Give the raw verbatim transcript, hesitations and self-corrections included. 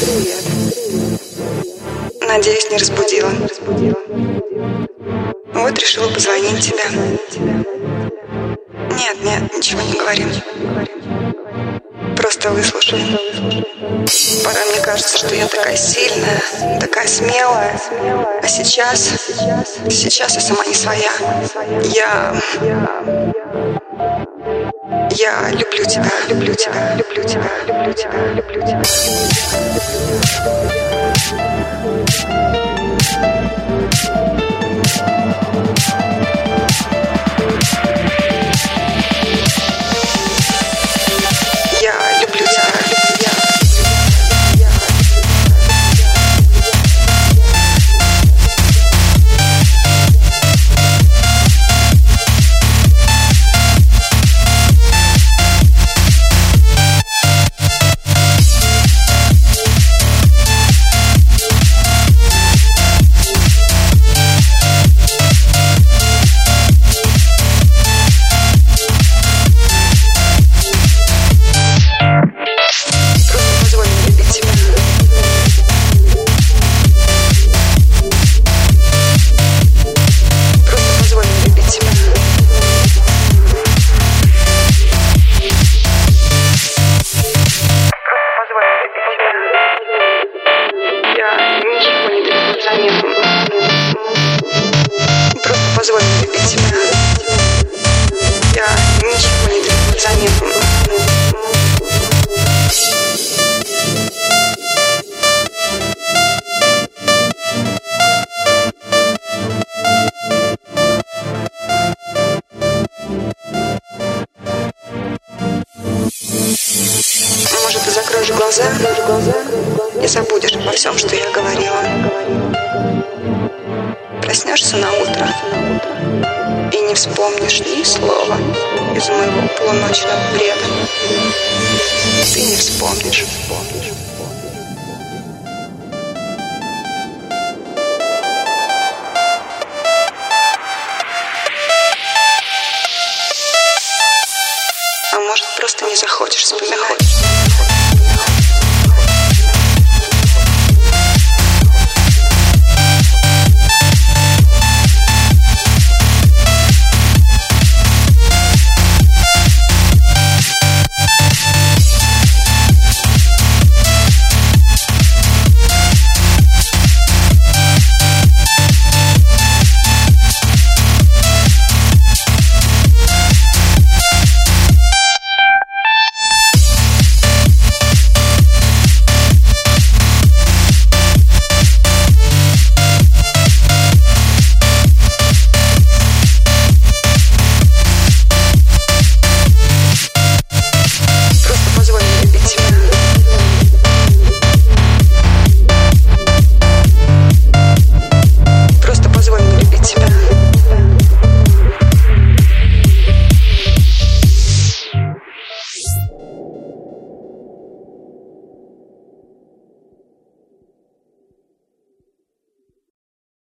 Надеюсь, не разбудила. Вот решила позвонить тебе. Нет, нет, ничего не говорим. Просто выслушай. Порой мне кажется, что я такая сильная, такая смелая. А сейчас, сейчас я сама не своя. Я... Я люблю тебя, люблю тебя, люблю тебя, люблю тебя, люблю тебя. Просто позволь мне любить тебя. Я ничего не требую взамен. Может, ты закроешь глаза и забудешь обо всем, что я говорила. Проснешься на утро и не вспомнишь ни слова из моего полуночного бреда. Ты не вспомнишь. А может, просто не захочешь вспоминать.